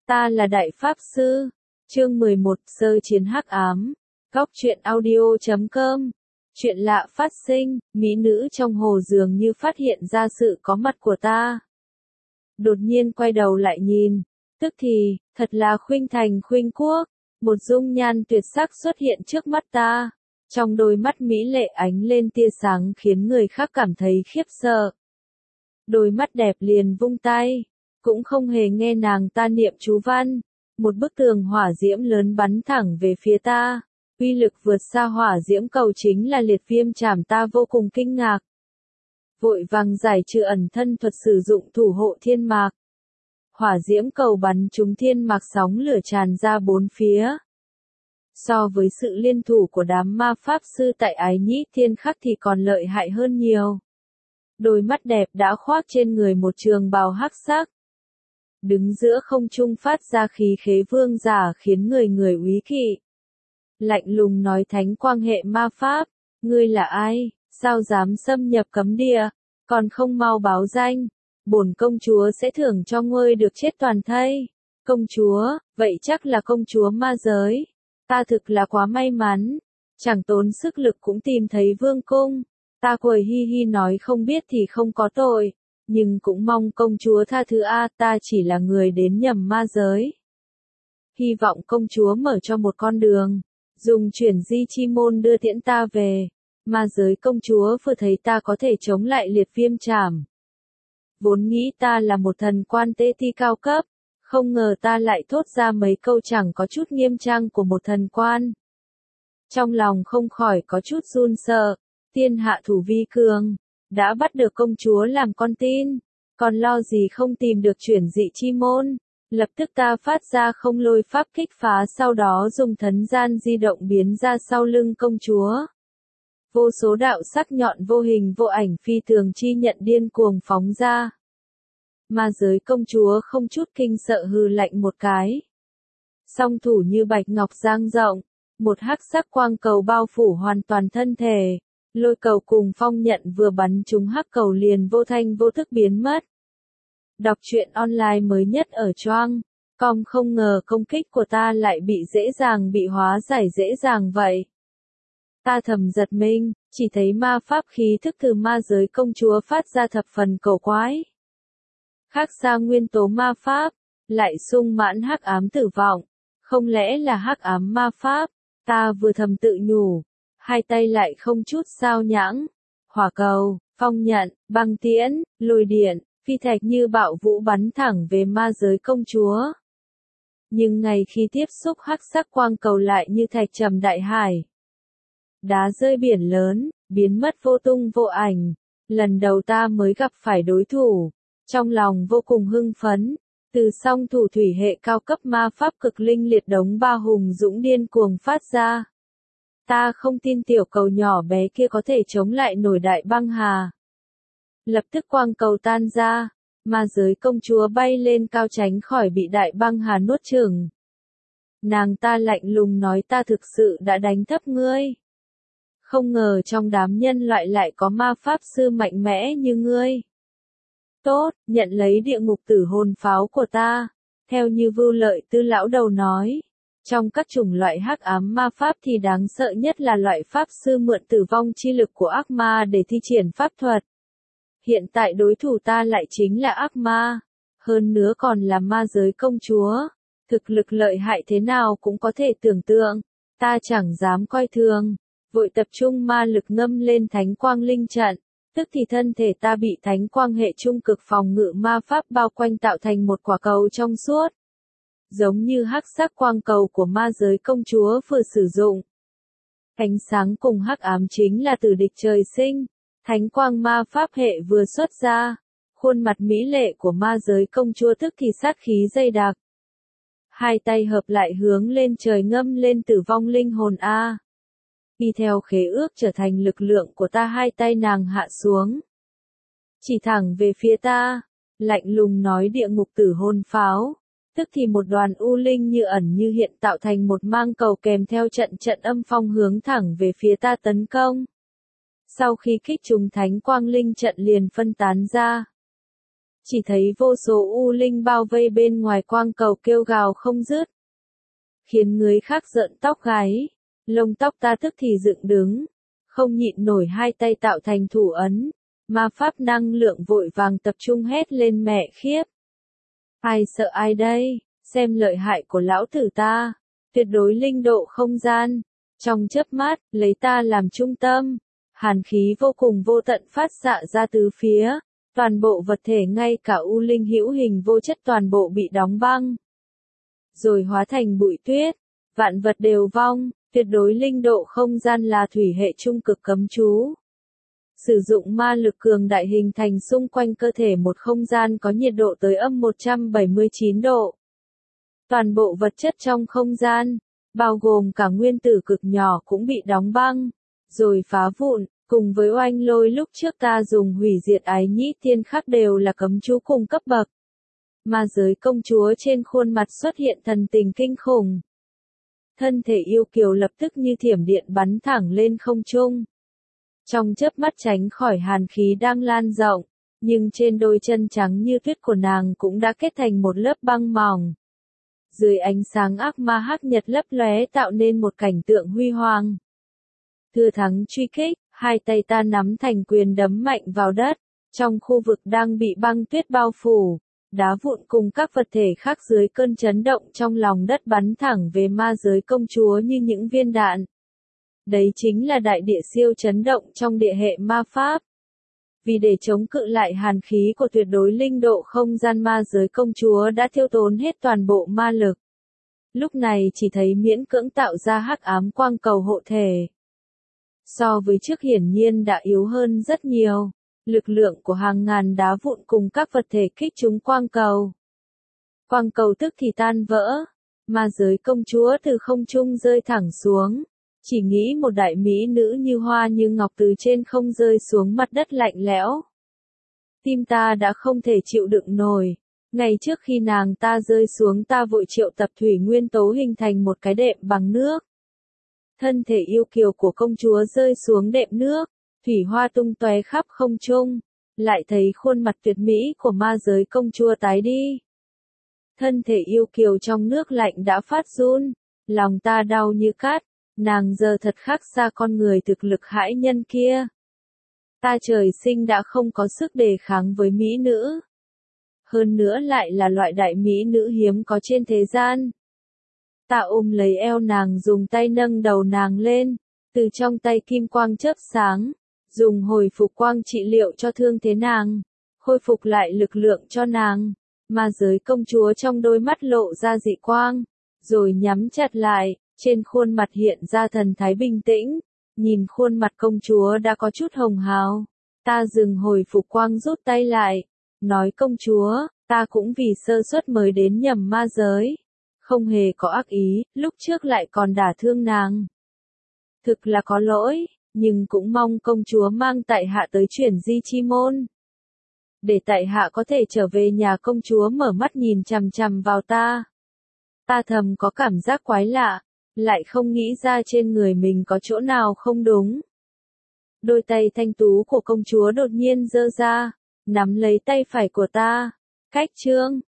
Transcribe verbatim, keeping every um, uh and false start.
Ta là Đại Pháp Sư. Chương mười một, Sơ chiến hắc ám. Góc truyện audio chấm com. Chuyện lạ phát sinh, mỹ nữ trong hồ dường như phát hiện ra sự có mặt của ta. Đột nhiên quay đầu lại nhìn, tức thì, thật là khuynh thành khuynh quốc, một dung nhan tuyệt sắc xuất hiện trước mắt ta. Trong đôi mắt mỹ lệ ánh lên tia sáng khiến người khác cảm thấy khiếp sợ. Đôi mắt đẹp liền vung tay, cũng không hề nghe nàng ta niệm chú văn. Một bức tường hỏa diễm lớn bắn thẳng về phía ta. Uy lực vượt xa hỏa diễm cầu chính là liệt viêm chảm, ta vô cùng kinh ngạc. Vội vàng giải trừ ẩn thân thuật sử dụng thủ hộ thiên mạc. Hỏa diễm cầu bắn trúng thiên mạc, sóng lửa tràn ra bốn phía. So với sự liên thủ của đám ma pháp sư tại Ái Nhĩ Thiên Khắc thì còn lợi hại hơn nhiều. Đôi mắt đẹp đã khoác trên người một trường bào hắc sắc. Đứng giữa không trung phát ra khí khế vương giả khiến người người úy kỵ. Lạnh lùng nói: thánh quang hệ ma pháp, ngươi là ai, sao dám xâm nhập cấm địa, còn không mau báo danh, bổn công chúa sẽ thưởng cho ngươi được chết toàn thây. Công chúa, vậy chắc là công chúa ma giới. Ta thực là quá may mắn, chẳng tốn sức lực cũng tìm thấy vương cung. Ta cười hi hi nói không biết thì không có tội, nhưng cũng mong công chúa tha thứ a, ta chỉ là người đến nhầm ma giới. Hy vọng công chúa mở cho một con đường, dùng chuyển di chi môn đưa tiễn ta về. Ma giới công chúa vừa thấy ta có thể chống lại liệt viêm chảm. Vốn nghĩ ta là một thần quan tê ti cao cấp, không ngờ ta lại thốt ra mấy câu chẳng có chút nghiêm trang của một thần quan. Trong lòng không khỏi có chút run sợ, thiên hạ thủ vi cường, đã bắt được công chúa làm con tin, còn lo gì không tìm được chuyển dị chi môn. Lập tức ta phát ra không lôi pháp kích phá, sau đó dùng thần gian di động biến ra sau lưng công chúa. Vô số đạo sắc nhọn vô hình vô ảnh phi thường chi nhận điên cuồng phóng ra. Ma giới công chúa không chút kinh sợ hừ lạnh một cái. Song thủ như bạch ngọc dang rộng, một hắc sắc quang cầu bao phủ hoàn toàn thân thể. Lôi cầu cùng phong nhận vừa bắn trúng hắc cầu liền vô thanh vô thức biến mất. Đọc truyện online mới nhất ở Choang com, không ngờ công kích của ta lại bị dễ dàng bị hóa giải dễ dàng vậy. Ta thầm giật mình, chỉ thấy ma pháp khí thức từ ma giới công chúa phát ra thập phần cổ quái. Khác xa nguyên tố ma pháp, lại sung mãn hắc ám tử vọng, không lẽ là hắc ám ma pháp? Ta vừa thầm tự nhủ, hai tay lại không chút sao nhãng. Hỏa cầu, phong nhận, băng tiễn, lôi điện, phi thạch như bạo vũ bắn thẳng về ma giới công chúa. Nhưng ngay khi tiếp xúc hắc sắc quang cầu lại như thạch trầm đại hải. Đá rơi biển lớn, biến mất vô tung vô ảnh. Lần đầu ta mới gặp phải đối thủ. Trong lòng vô cùng hưng phấn. Từ song thủ thủy hệ cao cấp ma pháp cực linh liệt đống ba hùng dũng điên cuồng phát ra. Ta không tin tiểu cầu nhỏ bé kia có thể chống lại nổi đại băng hà. Lập tức quang cầu tan ra, ma giới công chúa bay lên cao tránh khỏi bị đại băng hà nuốt chửng. Nàng ta lạnh lùng nói: ta thực sự đã đánh thấp ngươi. Không ngờ trong đám nhân loại lại có ma pháp sư mạnh mẽ như ngươi. Tốt, nhận lấy địa ngục tử hồn pháo của ta. Theo như Vưu Lợi Tư lão đầu nói, trong các chủng loại hắc ám ma pháp thì đáng sợ nhất là loại pháp sư mượn tử vong chi lực của ác ma để thi triển pháp thuật. Hiện tại đối thủ ta lại chính là ác ma, hơn nữa còn là ma giới công chúa. Thực lực lợi hại thế nào cũng có thể tưởng tượng, ta chẳng dám coi thường, vội tập trung ma lực ngâm lên thánh quang linh trận. Tức thì thân thể ta bị thánh quang hệ trung cực phòng ngự ma pháp bao quanh tạo thành một quả cầu trong suốt. Giống như hắc sắc quang cầu của ma giới công chúa vừa sử dụng. Ánh sáng cùng hắc ám chính là tử địch trời sinh. Thánh quang ma pháp hệ vừa xuất ra. Khuôn mặt mỹ lệ của ma giới công chúa tức thì sát khí dày đặc. Hai tay hợp lại hướng lên trời ngâm lên tử vong linh hồn A. Y theo khế ước trở thành lực lượng của ta, hai tay nàng hạ xuống. Chỉ thẳng về phía ta, lạnh lùng nói: địa ngục tử hồn pháo. Tức thì một đoàn u linh như ẩn như hiện tạo thành một mang cầu kèm theo trận trận âm phong hướng thẳng về phía ta tấn công. Sau khi kích trúng thánh quang linh trận liền phân tán ra. chỉ thấy vô số u linh bao vây bên ngoài quang cầu kêu gào không dứt, khiến người khác rợn tóc gáy, lông tóc ta tức thì dựng đứng, không nhịn nổi hai tay tạo thành thủ ấn, ma pháp năng lượng vội vàng tập trung hét lên mẹ khiếp. Ai sợ ai đây, xem lợi hại của lão tử ta, tuyệt đối linh độ không gian, trong chớp mắt, lấy ta làm trung tâm, hàn khí vô cùng vô tận phát xạ ra tứ phía, toàn bộ vật thể ngay cả u linh hữu hình vô chất toàn bộ bị đóng băng, rồi hóa thành bụi tuyết, vạn vật đều vong, tuyệt đối linh độ không gian là thủy hệ trung cực cấm chú. Sử dụng ma lực cường đại hình thành xung quanh cơ thể một không gian có nhiệt độ tới âm một trăm bảy mươi chín độ. Toàn bộ vật chất trong không gian, bao gồm cả nguyên tử cực nhỏ cũng bị đóng băng, rồi phá vụn, cùng với oanh lôi lúc trước ta dùng hủy diệt ái nhĩ tiên khắc đều là cấm chú cùng cấp bậc. Ma giới công chúa trên khuôn mặt xuất hiện thần tình kinh khủng. Thân thể yêu kiều lập tức như thiểm điện bắn thẳng lên không trung. Trong chớp mắt tránh khỏi hàn khí đang lan rộng, nhưng trên đôi chân trắng như tuyết của nàng cũng đã kết thành một lớp băng mỏng. Dưới ánh sáng ác ma hắc nhật lấp lóe tạo nên một cảnh tượng huy hoàng. Thừa thắng truy kích, hai tay ta nắm thành quyền đấm mạnh vào đất, trong khu vực đang bị băng tuyết bao phủ, đá vụn cùng các vật thể khác dưới cơn chấn động trong lòng đất bắn thẳng về ma giới công chúa như những viên đạn. Đấy chính là đại địa siêu chấn động trong địa hệ ma pháp. Vì để chống cự lại hàn khí của tuyệt đối linh độ không gian, ma giới công chúa đã tiêu tốn hết toàn bộ ma lực. Lúc này chỉ thấy miễn cưỡng tạo ra hắc ám quang cầu hộ thể. So với trước hiển nhiên đã yếu hơn rất nhiều. Lực lượng của hàng ngàn đá vụn cùng các vật thể kích trúng quang cầu. Quang cầu tức thì tan vỡ. Ma giới công chúa từ không trung rơi thẳng xuống. Chỉ nghĩ một đại mỹ nữ như hoa như ngọc từ trên không rơi xuống mặt đất lạnh lẽo. Tim ta đã không thể chịu đựng nổi. Ngày trước khi nàng ta rơi xuống ta vội triệu tập thủy nguyên tố hình thành một cái đệm bằng nước. Thân thể yêu kiều của công chúa rơi xuống đệm nước, thủy hoa tung tóe khắp không trung, lại thấy khuôn mặt tuyệt mỹ của ma giới công chúa tái đi. Thân thể yêu kiều trong nước lạnh đã phát run, lòng ta đau như cắt. Nàng giờ thật khác xa con người thực lực hãi nhân kia. Ta trời sinh đã không có sức đề kháng với mỹ nữ. Hơn nữa lại là loại đại mỹ nữ hiếm có trên thế gian. Ta ôm lấy eo nàng dùng tay nâng đầu nàng lên, từ trong tay kim quang chớp sáng, dùng hồi phục quang trị liệu cho thương thế nàng, khôi phục lại lực lượng cho nàng. Ma giới công chúa trong đôi mắt lộ ra dị quang, rồi nhắm chặt lại. Trên khuôn mặt hiện ra thần thái bình tĩnh, nhìn khuôn mặt công chúa đã có chút hồng hào. Ta dừng hồi phục quang rút tay lại, nói công chúa, ta cũng vì sơ suất mới đến nhầm ma giới. Không hề có ác ý, lúc trước lại còn đả thương nàng. Thực là có lỗi, nhưng cũng mong công chúa mang tại hạ tới chuyển di chi môn. Để tại hạ có thể trở về nhà. Công chúa mở mắt nhìn chằm chằm vào ta. Ta thầm có cảm giác quái lạ. Lại không nghĩ ra trên người mình có chỗ nào không đúng. Đôi tay thanh tú của công chúa đột nhiên giơ ra, nắm lấy tay phải của ta. Cách chương,